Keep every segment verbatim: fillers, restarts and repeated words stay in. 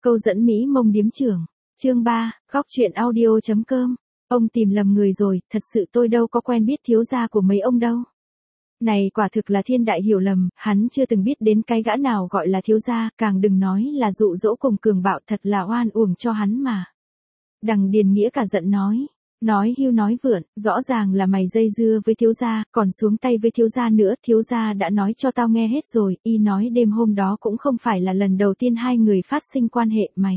Câu dẫn Mỹ mông điếm trưởng. Chương ba, góc truyện audio.com. Ông tìm lầm người rồi, thật sự tôi đâu có quen biết thiếu gia của mấy ông đâu. Này quả thực là thiên đại hiểu lầm, hắn chưa từng biết đến cái gã nào gọi là thiếu gia, càng đừng nói là dụ dỗ cùng cường bạo, thật là oan uổng cho hắn mà. Đằng Điền Nghĩa cả giận nói. Nói hưu nói vượn, rõ ràng là mày dây dưa với thiếu gia, còn xuống tay với thiếu gia nữa, thiếu gia đã nói cho tao nghe hết rồi, y nói đêm hôm đó cũng không phải là lần đầu tiên hai người phát sinh quan hệ, mày.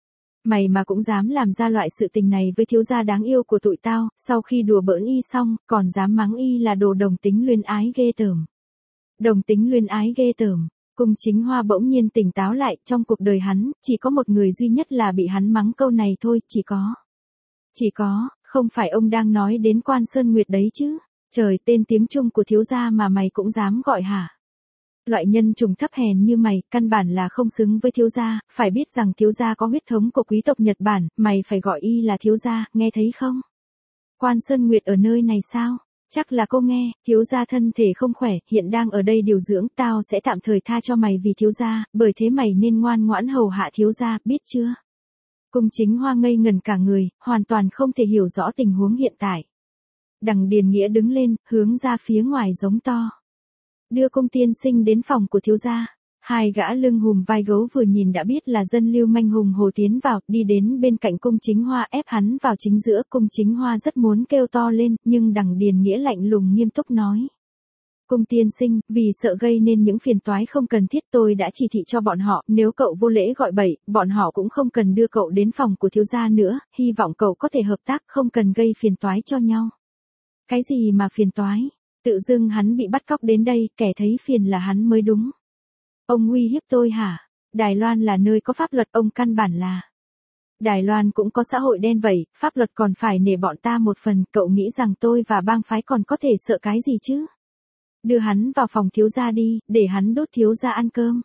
Mày mà cũng dám làm ra loại sự tình này với thiếu gia đáng yêu của tụi tao, sau khi đùa bỡn y xong, còn dám mắng y là đồ đồng tính luyến ái ghê tởm. Đồng tính luyến ái ghê tởm. Cung Chính Hoa bỗng nhiên tỉnh táo lại, trong cuộc đời hắn, chỉ có một người duy nhất là bị hắn mắng câu này thôi, chỉ có. Chỉ có, không phải ông đang nói đến Quan Sơn Nguyệt đấy chứ? Trời, tên tiếng Trung của thiếu gia mà mày cũng dám gọi hả? Loại nhân trùng thấp hèn như mày, căn bản là không xứng với thiếu gia, phải biết rằng thiếu gia có huyết thống của quý tộc Nhật Bản, mày phải gọi y là thiếu gia, nghe thấy không? Quan Sơn Nguyệt ở nơi này sao? Chắc là cô nghe, thiếu gia thân thể không khỏe, hiện đang ở đây điều dưỡng, tao sẽ tạm thời tha cho mày vì thiếu gia, bởi thế mày nên ngoan ngoãn hầu hạ thiếu gia, biết chưa? Cung Chính Hoa ngây ngần cả người, hoàn toàn không thể hiểu rõ tình huống hiện tại. Đằng Điền Nghĩa đứng lên, hướng ra phía ngoài giống to. Đưa Cung tiên sinh đến phòng của thiếu gia. Hai gã lưng hùm vai gấu vừa nhìn đã biết là dân lưu manh hùng hồ tiến vào, đi đến bên cạnh Cung Chính Hoa ép hắn vào chính giữa. Cung Chính Hoa rất muốn kêu to lên, nhưng đằng Điền Nghĩa lạnh lùng nghiêm túc nói. Cung tiên sinh, vì sợ gây nên những phiền toái không cần thiết tôi đã chỉ thị cho bọn họ, nếu cậu vô lễ gọi bậy, bọn họ cũng không cần đưa cậu đến phòng của thiếu gia nữa, hy vọng cậu có thể hợp tác, không cần gây phiền toái cho nhau. Cái gì mà phiền toái? Tự dưng hắn bị bắt cóc đến đây, kẻ thấy phiền là hắn mới đúng. Ông uy hiếp tôi hả? Đài Loan là nơi có pháp luật, ông căn bản là. Đài Loan cũng có xã hội đen vậy, pháp luật còn phải nể bọn ta một phần, cậu nghĩ rằng tôi và bang phái còn có thể sợ cái gì chứ? Đưa hắn vào phòng thiếu gia đi, để hắn đốt thiếu gia ăn cơm.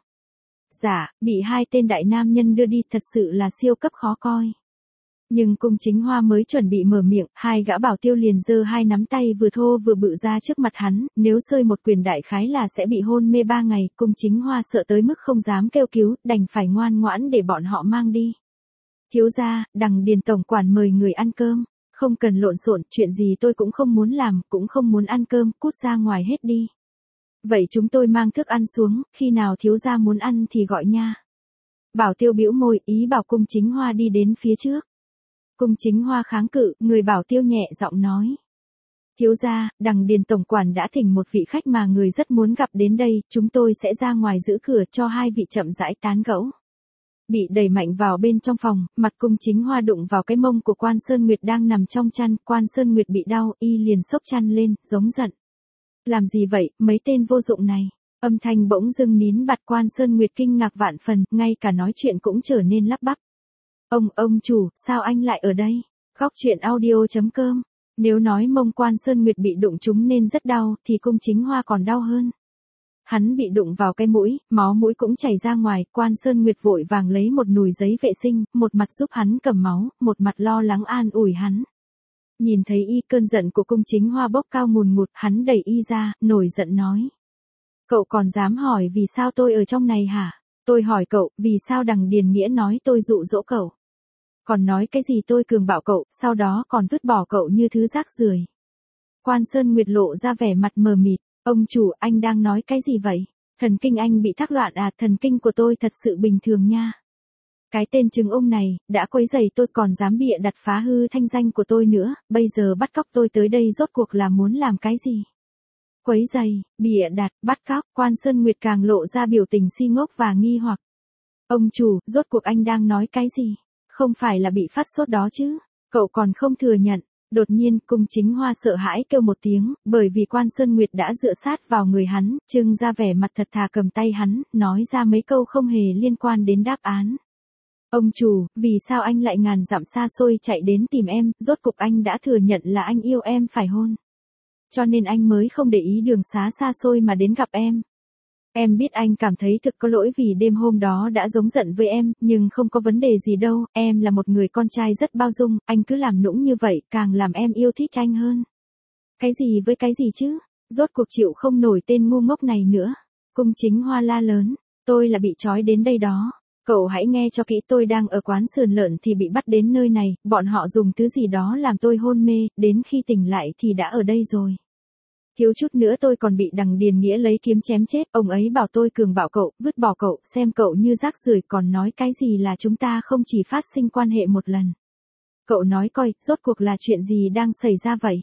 Dạ, bị hai tên đại nam nhân đưa đi thật sự là siêu cấp khó coi. Nhưng Cung Chính Hoa mới chuẩn bị mở miệng, hai gã bảo tiêu liền giơ hai nắm tay vừa thô vừa bự ra trước mặt hắn, nếu sơi một quyền đại khái là sẽ bị hôn mê ba ngày, Cung Chính Hoa sợ tới mức không dám kêu cứu, đành phải ngoan ngoãn để bọn họ mang đi. Thiếu gia, đằng Điền tổng quản mời người ăn cơm, không cần lộn xộn, chuyện gì tôi cũng không muốn làm, cũng không muốn ăn cơm, cút ra ngoài hết đi. Vậy chúng tôi mang thức ăn xuống, khi nào thiếu gia muốn ăn thì gọi nha. Bảo tiêu bĩu môi, ý bảo Cung Chính Hoa đi đến phía trước. Cung Chính Hoa kháng cự, người bảo tiêu nhẹ giọng nói. Thiếu gia, đằng Điền tổng quản đã thỉnh một vị khách mà người rất muốn gặp đến đây, chúng tôi sẽ ra ngoài giữ cửa cho hai vị chậm rãi tán gẫu. Bị đẩy mạnh vào bên trong phòng, mặt Cung Chính Hoa đụng vào cái mông của Quan Sơn Nguyệt đang nằm trong chăn, Quan Sơn Nguyệt bị đau, y liền xốc chăn lên, giống giận. Làm gì vậy, mấy tên vô dụng này? Âm thanh bỗng dưng nín bặt, Quan Sơn Nguyệt kinh ngạc vạn phần, ngay cả nói chuyện cũng trở nên lắp bắp. Ông, ông chủ, sao anh lại ở đây? Góc truyện audio.com. Nếu nói mông Quan Sơn Nguyệt bị đụng trúng nên rất đau, thì Cung Chính Hoa còn đau hơn. Hắn bị đụng vào cái mũi, máu mũi cũng chảy ra ngoài, Quan Sơn Nguyệt vội vàng lấy một nùi giấy vệ sinh, một mặt giúp hắn cầm máu, một mặt lo lắng an ủi hắn. Nhìn thấy y, cơn giận của Cung Chính Hoa bốc cao ngùn ngụt, hắn đẩy y ra, nổi giận nói. Cậu còn dám hỏi vì sao tôi ở trong này hả? Tôi hỏi cậu, vì sao đằng Điền Nghĩa nói tôi dụ dỗ cậu? Còn nói cái gì tôi cường bạo cậu, sau đó còn vứt bỏ cậu như thứ rác rưởi. Quan Sơn Nguyệt lộ ra vẻ mặt mờ mịt, ông chủ, anh đang nói cái gì vậy? Thần kinh anh bị thác loạn à? Thần kinh của tôi thật sự bình thường nha. Cái tên trứng ông này, đã quấy rầy tôi còn dám bịa đặt phá hư thanh danh của tôi nữa, bây giờ bắt cóc tôi tới đây rốt cuộc là muốn làm cái gì? Quấy rầy, bịa đặt, bắt cóc, Quan Sơn Nguyệt càng lộ ra biểu tình si ngốc và nghi hoặc. Ông chủ, rốt cuộc anh đang nói cái gì? Không phải là bị phát sốt đó chứ? Cậu còn không thừa nhận. Đột nhiên, Cung Chính Hoa sợ hãi kêu một tiếng, bởi vì Quan Sơn Nguyệt đã dựa sát vào người hắn, trưng ra vẻ mặt thật thà cầm tay hắn, nói ra mấy câu không hề liên quan đến đáp án. Ông chủ, vì sao anh lại ngàn dặm xa xôi chạy đến tìm em, rốt cục anh đã thừa nhận là anh yêu em phải hôn. Cho nên anh mới không để ý đường xá xa xôi mà đến gặp em. Em biết anh cảm thấy thực có lỗi vì đêm hôm đó đã giống giận với em, nhưng không có vấn đề gì đâu, em là một người con trai rất bao dung, anh cứ làm nũng như vậy, càng làm em yêu thích anh hơn. Cái gì với cái gì chứ? Rốt cuộc chịu không nổi tên ngu ngốc này nữa. Cung Chính Hoa la lớn, tôi là bị trói đến đây đó. Cậu hãy nghe cho kỹ, tôi đang ở quán sườn lợn thì bị bắt đến nơi này, bọn họ dùng thứ gì đó làm tôi hôn mê, đến khi tỉnh lại thì đã ở đây rồi. Thiếu chút nữa tôi còn bị đằng Điền Nghĩa lấy kiếm chém chết, ông ấy bảo tôi cường bạo cậu, vứt bỏ cậu, xem cậu như rác rưởi, còn nói cái gì là chúng ta không chỉ phát sinh quan hệ một lần. Cậu nói coi, rốt cuộc là chuyện gì đang xảy ra vậy?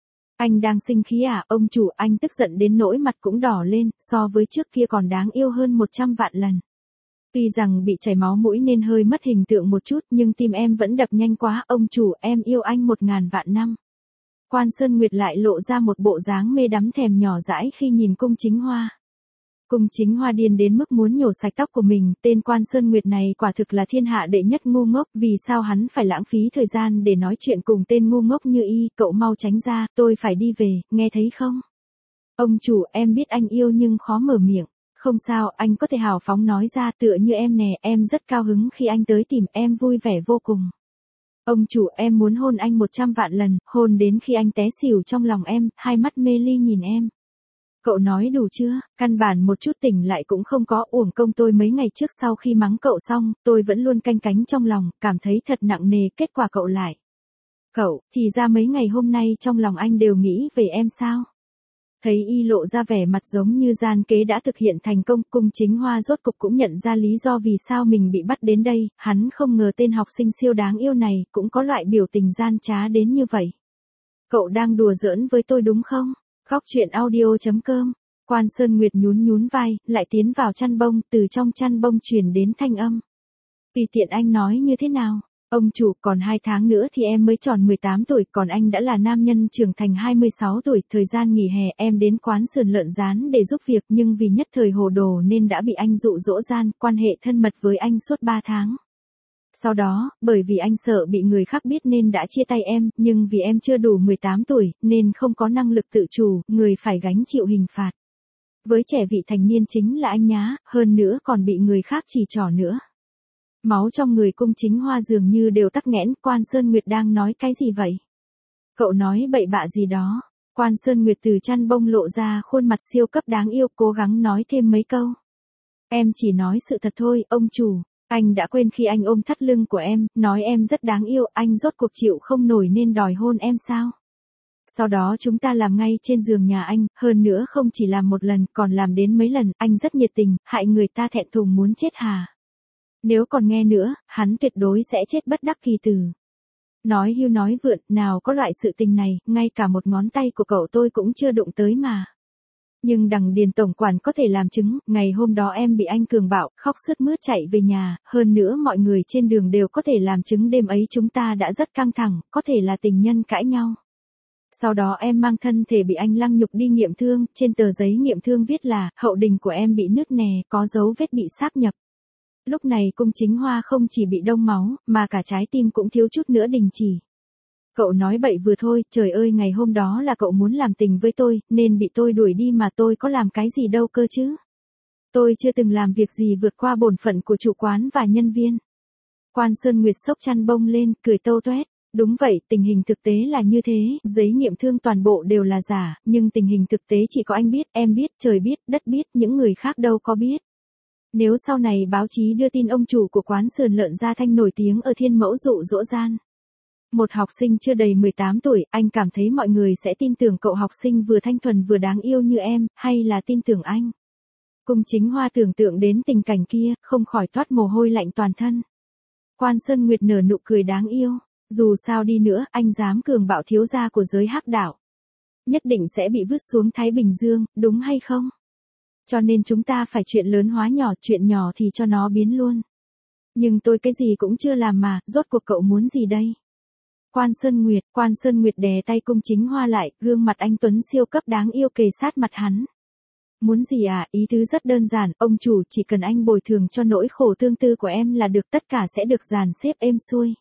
Anh đang sinh khí à, ông chủ, anh tức giận đến nỗi mặt cũng đỏ lên, so với trước kia còn đáng yêu hơn một trăm vạn lần. Tuy rằng bị chảy máu mũi nên hơi mất hình tượng một chút nhưng tim em vẫn đập nhanh quá, ông chủ, em yêu anh một ngàn vạn năm. Quan Sơn Nguyệt lại lộ ra một bộ dáng mê đắm thèm nhỏ dãi khi nhìn Cung Chính Hoa. Cung Chính Hoa điên đến mức muốn nhổ sạch tóc của mình, tên Quan Sơn Nguyệt này quả thực là thiên hạ đệ nhất ngu ngốc, vì sao hắn phải lãng phí thời gian để nói chuyện cùng tên ngu ngốc như y, cậu mau tránh ra, tôi phải đi về, nghe thấy không? Ông chủ, em biết anh yêu nhưng khó mở miệng. Không sao, anh có thể hào phóng nói ra, tựa như em nè, em rất cao hứng khi anh tới tìm em, vui vẻ vô cùng. Ông chủ, em muốn hôn anh một trăm vạn lần, hôn đến khi anh té xỉu trong lòng em, hai mắt mê ly nhìn em. Cậu nói đủ chưa, căn bản một chút tỉnh lại cũng không có, uổng công tôi mấy ngày trước sau khi mắng cậu xong, tôi vẫn luôn canh cánh trong lòng, cảm thấy thật nặng nề, kết quả cậu lại. Cậu, thì ra mấy ngày hôm nay trong lòng anh đều nghĩ về em sao? Thấy y lộ ra vẻ mặt giống như gian kế đã thực hiện thành công, Cung Chính Hoa rốt cục cũng nhận ra lý do vì sao mình bị bắt đến đây, hắn không ngờ tên học sinh siêu đáng yêu này cũng có loại biểu tình gian trá đến như vậy. Cậu đang đùa giỡn với tôi đúng không? Khóc chuyện audio chấm com. Quan Sơn Nguyệt nhún nhún vai, lại tiến vào chăn bông, từ trong chăn bông truyền đến thanh âm. Tùy tiện anh nói như thế nào? Ông chủ, còn hai tháng nữa thì em mới tròn mười tám tuổi, còn anh đã là nam nhân trưởng thành hai mươi sáu tuổi, thời gian nghỉ hè em đến quán sườn lợn rán để giúp việc nhưng vì nhất thời hồ đồ nên đã bị anh dụ dỗ gian, quan hệ thân mật với anh suốt ba tháng. Sau đó, bởi vì anh sợ bị người khác biết nên đã chia tay em, nhưng vì em chưa đủ mười tám tuổi, nên không có năng lực tự chủ, người phải gánh chịu hình phạt. Với trẻ vị thành niên chính là anh nhá, hơn nữa còn bị người khác chỉ trỏ nữa. Máu trong người Cung Chính Hoa dường như đều tắc nghẽn, Quan Sơn Nguyệt đang nói cái gì vậy? Cậu nói bậy bạ gì đó? Quan Sơn Nguyệt từ chăn bông lộ ra khuôn mặt siêu cấp đáng yêu, cố gắng nói thêm mấy câu. Em chỉ nói sự thật thôi, ông chủ. Anh đã quên khi anh ôm thắt lưng của em, nói em rất đáng yêu, anh rốt cuộc chịu không nổi nên đòi hôn em sao? Sau đó chúng ta làm ngay trên giường nhà anh, hơn nữa không chỉ làm một lần, còn làm đến mấy lần, anh rất nhiệt tình, hại người ta thẹn thùng muốn chết hà. Nếu còn nghe nữa, hắn tuyệt đối sẽ chết bất đắc kỳ tử. Nói hưu nói vượn, nào có loại sự tình này, ngay cả một ngón tay của cậu tôi cũng chưa đụng tới mà. Nhưng đằng Điền tổng quản có thể làm chứng, ngày hôm đó em bị anh cường bạo, khóc sướt mướt chạy về nhà, hơn nữa mọi người trên đường đều có thể làm chứng đêm ấy chúng ta đã rất căng thẳng, có thể là tình nhân cãi nhau. Sau đó em mang thân thể bị anh lăng nhục đi nghiệm thương, trên tờ giấy nghiệm thương viết là, hậu đình của em bị nứt nè, có dấu vết bị sáp nhập. Lúc này Cung Chính Hoa không chỉ bị đông máu, mà cả trái tim cũng thiếu chút nữa đình chỉ. Cậu nói bậy vừa thôi, trời ơi ngày hôm đó là cậu muốn làm tình với tôi, nên bị tôi đuổi đi mà tôi có làm cái gì đâu cơ chứ. Tôi chưa từng làm việc gì vượt qua bổn phận của chủ quán và nhân viên. Quan Sơn Nguyệt xốc chăn bông lên, cười tâu toét. Đúng vậy, tình hình thực tế là như thế, giấy nghiệm thương toàn bộ đều là giả, nhưng tình hình thực tế chỉ có anh biết, em biết, trời biết, đất biết, những người khác đâu có biết. Nếu sau này báo chí đưa tin ông chủ của quán sườn lợn Gia Thanh nổi tiếng ở Thiên Mẫu dụ dỗ gian một học sinh chưa đầy mười tám tuổi, anh cảm thấy mọi người sẽ tin tưởng cậu học sinh vừa thanh thuần vừa đáng yêu như em, hay là tin tưởng anh? Cung Chính Hoa tưởng tượng đến tình cảnh kia, không khỏi toát mồ hôi lạnh toàn thân. Quan Sơn Nguyệt nở nụ cười đáng yêu, dù sao đi nữa, anh dám cường bạo thiếu gia của giới hắc đạo. Nhất định sẽ bị vứt xuống Thái Bình Dương, đúng hay không? Cho nên chúng ta phải chuyện lớn hóa nhỏ, chuyện nhỏ thì cho nó biến luôn. Nhưng tôi cái gì cũng chưa làm mà, rốt cuộc cậu muốn gì đây? Quan Sơn Nguyệt, Quan Sơn Nguyệt đè tay Cung Chính Hoa lại, gương mặt anh tuấn siêu cấp đáng yêu kề sát mặt hắn. Muốn gì à, ý tứ rất đơn giản, ông chủ chỉ cần anh bồi thường cho nỗi khổ tương tư của em là được, tất cả sẽ được dàn xếp êm xuôi.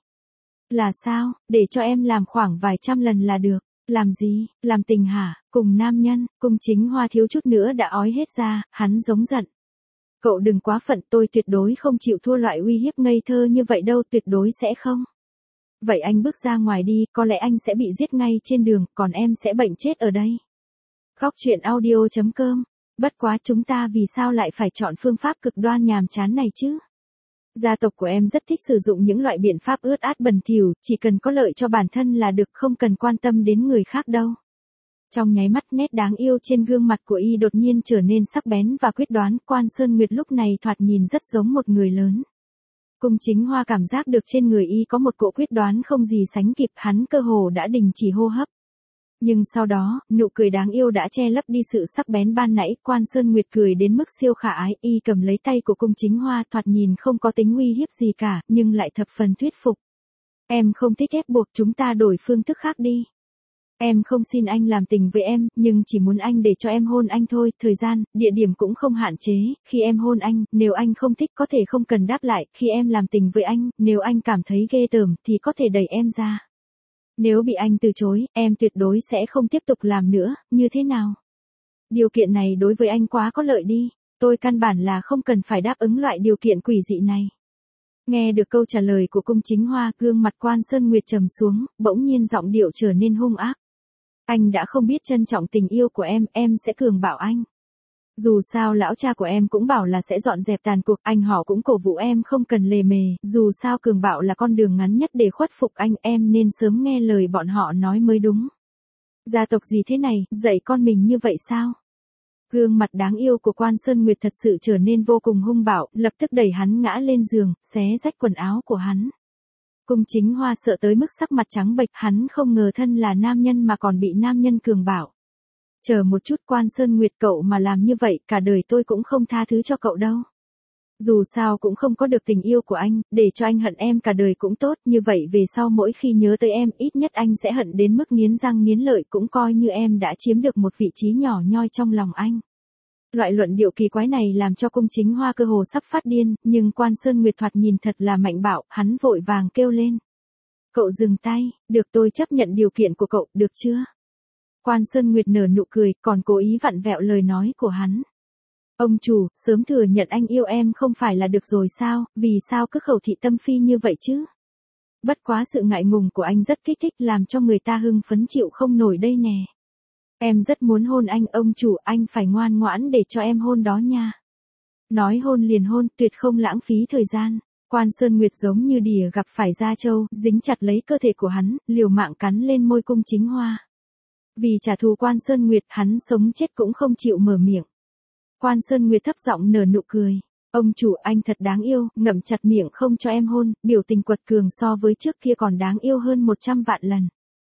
Là sao, để cho em làm khoảng vài trăm lần là được. Làm gì, làm tình hả, cùng nam nhân, Cung Chính Hoa thiếu chút nữa đã ói hết ra, hắn giống giận. Cậu đừng quá phận, tôi tuyệt đối không chịu thua loại uy hiếp ngây thơ như vậy đâu, tuyệt đối sẽ không. Vậy anh bước ra ngoài đi, có lẽ anh sẽ bị giết ngay trên đường, còn em sẽ bệnh chết ở đây. Khóc chuyện audio chấm com. Bất quá chúng ta vì sao lại phải chọn phương pháp cực đoan nhàm chán này chứ? Gia tộc của em rất thích sử dụng những loại biện pháp ướt át bẩn thỉu, chỉ cần có lợi cho bản thân là được, không cần quan tâm đến người khác đâu. Trong nháy mắt nét đáng yêu trên gương mặt của y đột nhiên trở nên sắc bén và quyết đoán, Quan Sơn Nguyệt lúc này thoạt nhìn rất giống một người lớn. Cung Chính Hoa cảm giác được trên người y có một cỗ quyết đoán không gì sánh kịp, hắn cơ hồ đã đình chỉ hô hấp. Nhưng sau đó, nụ cười đáng yêu đã che lấp đi sự sắc bén ban nãy, Quan Sơn Nguyệt cười đến mức siêu khả ái, y cầm lấy tay của Cung Chính Hoa, thoạt nhìn không có tính uy hiếp gì cả, nhưng lại thập phần thuyết phục. Em không thích ép buộc, chúng ta đổi phương thức khác đi. Em không xin anh làm tình với em, nhưng chỉ muốn anh để cho em hôn anh thôi, thời gian, địa điểm cũng không hạn chế, khi em hôn anh, nếu anh không thích có thể không cần đáp lại, khi em làm tình với anh, nếu anh cảm thấy ghê tởm thì có thể đẩy em ra. Nếu bị anh từ chối, em tuyệt đối sẽ không tiếp tục làm nữa, như thế nào? Điều kiện này đối với anh quá có lợi đi, tôi căn bản là không cần phải đáp ứng loại điều kiện quỷ dị này. Nghe được câu trả lời của Cung Chính Hoa, gương mặt Quan Sơn Nguyệt trầm xuống, bỗng nhiên giọng điệu trở nên hung ác. Anh đã không biết trân trọng tình yêu của em, em sẽ cường bạo anh. Dù sao lão cha của em cũng bảo là sẽ dọn dẹp tàn cuộc, anh họ cũng cổ vũ em không cần lề mề, dù sao cường bạo là con đường ngắn nhất để khuất phục anh, em nên sớm nghe lời bọn họ nói mới đúng. Gia tộc gì thế này, dạy con mình như vậy sao? Gương mặt đáng yêu của Quan Sơn Nguyệt thật sự trở nên vô cùng hung bạo, lập tức đẩy hắn ngã lên giường, xé rách quần áo của hắn. Cung Chính Hoa sợ tới mức sắc mặt trắng bệch, hắn không ngờ thân là nam nhân mà còn bị nam nhân cường bạo. Chờ một chút Quan Sơn Nguyệt, cậu mà làm như vậy, cả đời tôi cũng không tha thứ cho cậu đâu. Dù sao cũng không có được tình yêu của anh, để cho anh hận em cả đời cũng tốt, như vậy về sau mỗi khi nhớ tới em, ít nhất anh sẽ hận đến mức nghiến răng nghiến lợi, cũng coi như em đã chiếm được một vị trí nhỏ nhoi trong lòng anh. Loại luận điệu kỳ quái này làm cho Cung Chính Hoa cơ hồ sắp phát điên, nhưng Quan Sơn Nguyệt thoạt nhìn thật là mạnh bạo, hắn vội vàng kêu lên. Cậu dừng tay, được, tôi chấp nhận điều kiện của cậu, được chưa? Quan Sơn Nguyệt nở nụ cười, còn cố ý vặn vẹo lời nói của hắn. Ông chủ, sớm thừa nhận anh yêu em không phải là được rồi sao, vì sao cứ khẩu thị tâm phi như vậy chứ? Bất quá sự ngại ngùng của anh rất kích thích, làm cho người ta hưng phấn chịu không nổi đây nè. Em rất muốn hôn anh, ông chủ, anh phải ngoan ngoãn để cho em hôn đó nha. Nói hôn liền hôn, tuyệt không lãng phí thời gian. Quan Sơn Nguyệt giống như đỉa gặp phải da trâu, dính chặt lấy cơ thể của hắn, liều mạng cắn lên môi Cung Chính Hoa. Vì trả thù Quan Sơn Nguyệt, hắn sống chết cũng không chịu mở miệng. Quan Sơn Nguyệt thấp giọng nở nụ cười. Ông chủ, anh thật đáng yêu, ngậm chặt miệng không cho em hôn, biểu tình quật cường so với trước kia còn đáng yêu hơn một trăm vạn lần.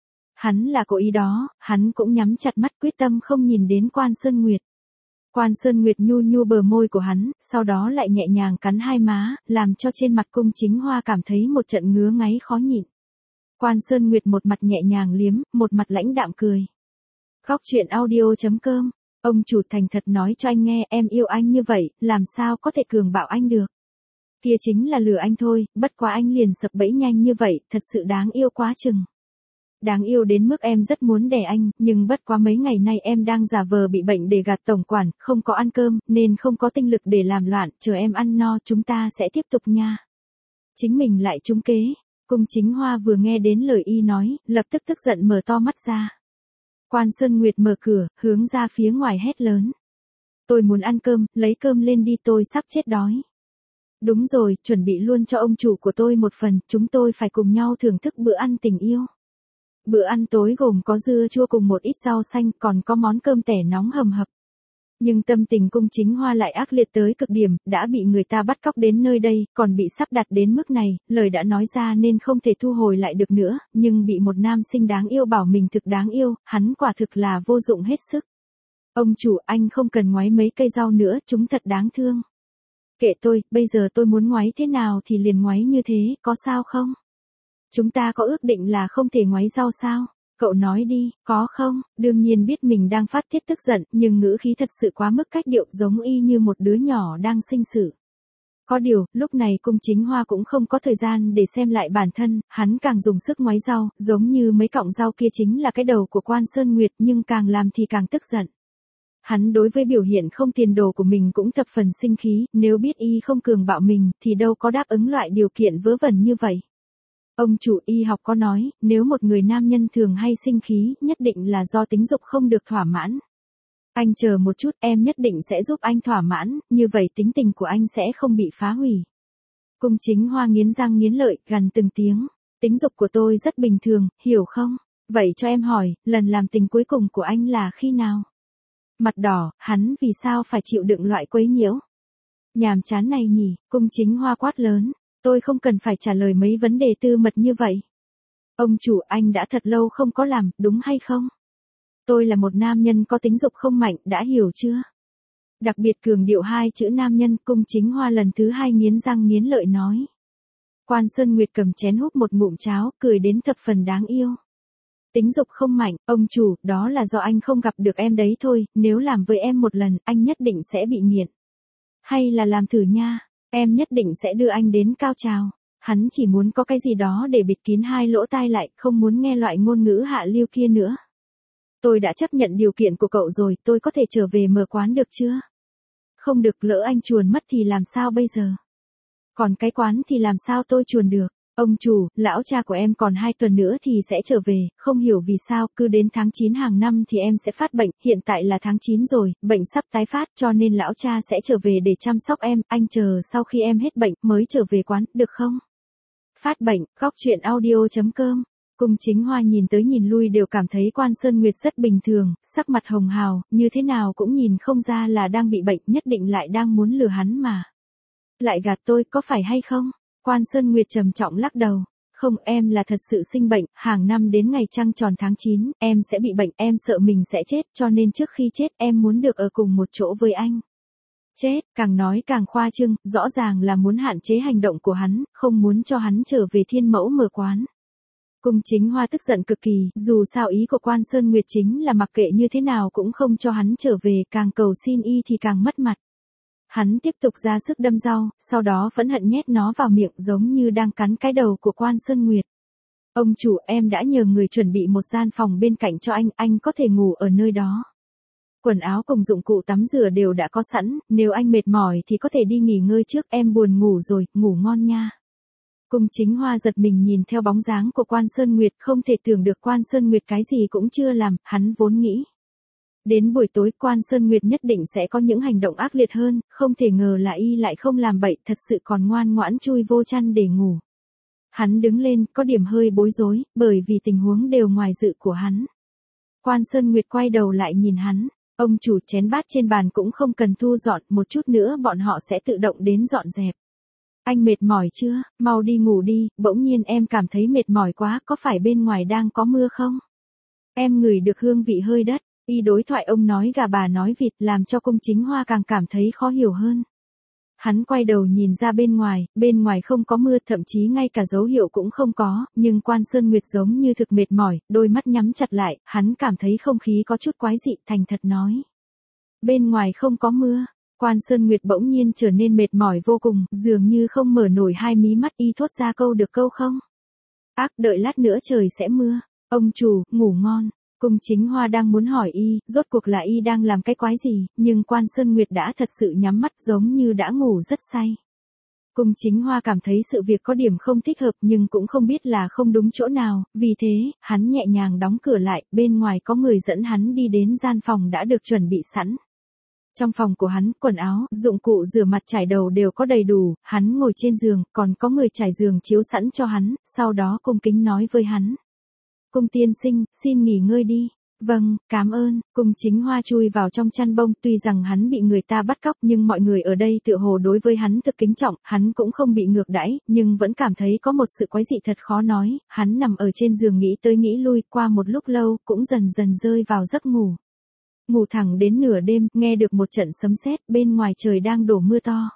Hắn là cố ý đó, hắn cũng nhắm chặt mắt quyết tâm không nhìn đến Quan Sơn Nguyệt. Quan Sơn Nguyệt nhu nhu bờ môi của hắn, sau đó lại nhẹ nhàng cắn hai má, làm cho trên mặt Cung Chính Hoa cảm thấy một trận ngứa ngáy khó nhịn. Quan Sơn Nguyệt một mặt nhẹ nhàng liếm, một mặt lãnh đạm cười. Góc truyện audio chấm com, ông chủ thành thật nói cho anh nghe, em yêu anh như vậy, làm sao có thể cường bạo anh được. Kia chính là lừa anh thôi, bất quá anh liền sập bẫy nhanh như vậy, thật sự đáng yêu quá chừng. Đáng yêu đến mức em rất muốn đẻ anh, nhưng bất quá mấy ngày nay em đang giả vờ bị bệnh để gạt tổng quản, không có ăn cơm, nên không có tinh lực để làm loạn, chờ em ăn no chúng ta sẽ tiếp tục nha. Chính mình lại trúng kế. Cung Chính Hoa vừa nghe đến lời y nói, lập tức tức giận mở to mắt ra. Quan Sơn Nguyệt mở cửa, hướng ra phía ngoài hét lớn. Tôi muốn ăn cơm, lấy cơm lên đi, tôi sắp chết đói. Đúng rồi, chuẩn bị luôn cho ông chủ của tôi một phần, chúng tôi phải cùng nhau thưởng thức bữa ăn tình yêu. Bữa ăn tối gồm có dưa chua cùng một ít rau xanh, còn có món cơm tẻ nóng hầm hập. Nhưng tâm tình Cung Chính Hoa lại ác liệt tới cực điểm, đã bị người ta bắt cóc đến nơi đây, còn bị sắp đặt đến mức này, lời đã nói ra nên không thể thu hồi lại được nữa, nhưng bị một nam sinh đáng yêu bảo mình thực đáng yêu, hắn quả thực là vô dụng hết sức. Ông chủ, anh không cần ngoáy mấy cây rau nữa, chúng thật đáng thương. Kệ tôi, bây giờ tôi muốn ngoáy thế nào thì liền ngoáy như thế, có sao không? Chúng ta có ước định là không thể ngoáy rau sao? Cậu nói đi, có không? Đương nhiên biết mình đang phát tiết tức giận, nhưng ngữ khí thật sự quá mức cách điệu, giống y như một đứa nhỏ đang sinh sự. Có điều, lúc này Cung Chính Hoa cũng không có thời gian để xem lại bản thân, hắn càng dùng sức ngoáy rau, giống như mấy cọng rau kia chính là cái đầu của Quan Sơn Nguyệt, nhưng càng làm thì càng tức giận. Hắn đối với biểu hiện không tiền đồ của mình cũng thập phần sinh khí, nếu biết y không cường bạo mình, thì đâu có đáp ứng loại điều kiện vớ vẩn như vậy. Ông chủ, y học có nói, nếu một người nam nhân thường hay sinh khí, nhất định là do tính dục không được thỏa mãn. Anh chờ một chút, em nhất định sẽ giúp anh thỏa mãn, như vậy tính tình của anh sẽ không bị phá hủy. Cung Chính Hoa nghiến răng nghiến lợi, gằn từng tiếng. Tính dục của tôi rất bình thường, hiểu không? Vậy cho em hỏi, lần làm tình cuối cùng của anh là khi nào? Mặt đỏ, hắn vì sao phải chịu đựng loại quấy nhiễu? Nhàm chán này nhỉ, Cung Chính Hoa quát lớn. Tôi không cần phải trả lời mấy vấn đề tư mật như vậy. Ông chủ, anh đã thật lâu không có làm, đúng hay không? Tôi là một nam nhân có tính dục không mạnh, đã hiểu chưa? Đặc biệt cường điệu hai chữ nam nhân, Cung Chính Hoa lần thứ hai nghiến răng nghiến lợi nói. Quan Sơn Nguyệt cầm chén húp một ngụm cháo, cười đến thập phần đáng yêu. Tính dục không mạnh, ông chủ, đó là do anh không gặp được em đấy thôi, nếu làm với em một lần, anh nhất định sẽ bị nghiện. Hay là làm thử nha, em nhất định sẽ đưa anh đến cao trào. Hắn chỉ muốn có cái gì đó để bịt kín hai lỗ tai lại, không muốn nghe loại ngôn ngữ hạ lưu kia nữa. Tôi đã chấp nhận điều kiện của cậu rồi, tôi có thể trở về mở quán được chưa? Không được, lỡ anh chuồn mất thì làm sao bây giờ? Còn cái quán thì làm sao tôi chuồn được? Ông chủ, lão cha của em còn hai tuần nữa thì sẽ trở về, không hiểu vì sao, cứ đến tháng chín hàng năm thì em sẽ phát bệnh, hiện tại là tháng chín rồi, bệnh sắp tái phát cho nên lão cha sẽ trở về để chăm sóc em, anh chờ sau khi em hết bệnh mới trở về quán, được không? Phát bệnh, góc truyện audio chấm com. Cung Chính Hoa nhìn tới nhìn lui đều cảm thấy Quan Sơn Nguyệt rất bình thường, sắc mặt hồng hào, như thế nào cũng nhìn không ra là đang bị bệnh, nhất định lại đang muốn lừa hắn mà. Lại gạt tôi, có phải hay không? Quan Sơn Nguyệt trầm trọng lắc đầu. Không, em là thật sự sinh bệnh, hàng năm đến ngày trăng tròn tháng chín, em sẽ bị bệnh, em sợ mình sẽ chết, cho nên trước khi chết em muốn được ở cùng một chỗ với anh. Chết, càng nói càng khoa trương, rõ ràng là muốn hạn chế hành động của hắn, không muốn cho hắn trở về Thiên Mẫu mở quán. Cung Chính Hoa tức giận cực kỳ, dù sao ý của Quan Sơn Nguyệt chính là mặc kệ như thế nào cũng không cho hắn trở về, càng cầu xin y thì càng mất mặt. Hắn tiếp tục ra sức đâm rau, sau đó phẫn hận nhét nó vào miệng giống như đang cắn cái đầu của Quan Sơn Nguyệt. Ông chủ, em đã nhờ người chuẩn bị một gian phòng bên cạnh cho anh, anh có thể ngủ ở nơi đó. Quần áo cùng dụng cụ tắm rửa đều đã có sẵn, nếu anh mệt mỏi thì có thể đi nghỉ ngơi trước, em buồn ngủ rồi, ngủ ngon nha. Cung Chính Hoa giật mình nhìn theo bóng dáng của Quan Sơn Nguyệt, không thể tưởng được Quan Sơn Nguyệt cái gì cũng chưa làm, hắn vốn nghĩ. Đến buổi tối Quan Sơn Nguyệt nhất định sẽ có những hành động ác liệt hơn, không thể ngờ là y lại không làm bậy, thật sự còn ngoan ngoãn chui vô chăn để ngủ. Hắn đứng lên, có điểm hơi bối rối, bởi vì tình huống đều ngoài dự của hắn. Quan Sơn Nguyệt quay đầu lại nhìn hắn, ông chủ, chén bát trên bàn cũng không cần thu dọn, một chút nữa bọn họ sẽ tự động đến dọn dẹp. Anh mệt mỏi chưa, mau đi ngủ đi, bỗng nhiên em cảm thấy mệt mỏi quá, có phải bên ngoài đang có mưa không? Em ngửi được hương vị hơi đất. Y đối thoại ông nói gà bà nói vịt, làm cho Cung Chính Hoa càng cảm thấy khó hiểu hơn. Hắn quay đầu nhìn ra bên ngoài, bên ngoài không có mưa, thậm chí ngay cả dấu hiệu cũng không có, nhưng Quan Sơn Nguyệt giống như thực mệt mỏi, đôi mắt nhắm chặt lại, hắn cảm thấy không khí có chút quái dị, thành thật nói. Bên ngoài không có mưa. Quan Sơn Nguyệt bỗng nhiên trở nên mệt mỏi vô cùng, dường như không mở nổi hai mí mắt, y thốt ra câu được câu không? Ác, đợi lát nữa trời sẽ mưa. Ông chủ, ngủ ngon. Cung Chính Hoa đang muốn hỏi y, rốt cuộc là y đang làm cái quái gì, nhưng Quan Sơn Nguyệt đã thật sự nhắm mắt giống như đã ngủ rất say. Cung Chính Hoa cảm thấy sự việc có điểm không thích hợp nhưng cũng không biết là không đúng chỗ nào, vì thế, hắn nhẹ nhàng đóng cửa lại, bên ngoài có người dẫn hắn đi đến gian phòng đã được chuẩn bị sẵn. Trong phòng của hắn, quần áo, dụng cụ rửa mặt trải đầu đều có đầy đủ, hắn ngồi trên giường, còn có người trải giường chiếu sẵn cho hắn, sau đó cung kính nói với hắn. Cung tiên sinh, xin nghỉ ngơi đi. Vâng, cảm ơn. Cung Chính Hoa chui vào trong chăn bông, tuy rằng hắn bị người ta bắt cóc nhưng mọi người ở đây tựa hồ đối với hắn thực kính trọng, hắn cũng không bị ngược đãi, nhưng vẫn cảm thấy có một sự quái dị thật khó nói, hắn nằm ở trên giường nghĩ tới nghĩ lui, qua một lúc lâu, cũng dần dần rơi vào giấc ngủ. Ngủ thẳng đến nửa đêm, nghe được một trận sấm sét, bên ngoài trời đang đổ mưa to.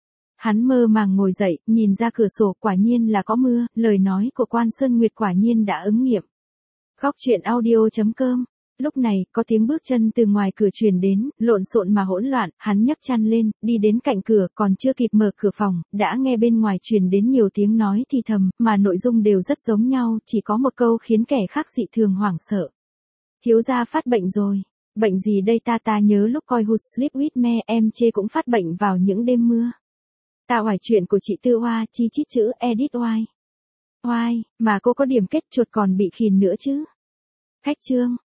Hắn mơ màng ngồi dậy, nhìn ra cửa sổ, quả nhiên là có mưa, lời nói của Quan Sơn Nguyệt quả nhiên đã ứng nghiệm. Góc truyện audio chấm com. Lúc này, có tiếng bước chân từ ngoài cửa truyền đến, lộn xộn mà hỗn loạn, hắn nhấc chăn lên, đi đến cạnh cửa, còn chưa kịp mở cửa phòng, đã nghe bên ngoài truyền đến nhiều tiếng nói thì thầm, mà nội dung đều rất giống nhau, chỉ có một câu khiến kẻ khác dị thường hoảng sợ. Thiếu gia phát bệnh rồi. Bệnh gì đây ta ta nhớ lúc coi Who Sleep With Me em chê cũng phát bệnh vào những đêm mưa. Ta hoài chuyện của chị Tư Hoa chi chít chữ edit oai. Oai, mà cô có điểm kết chuột còn bị khìn nữa chứ. Khách chương.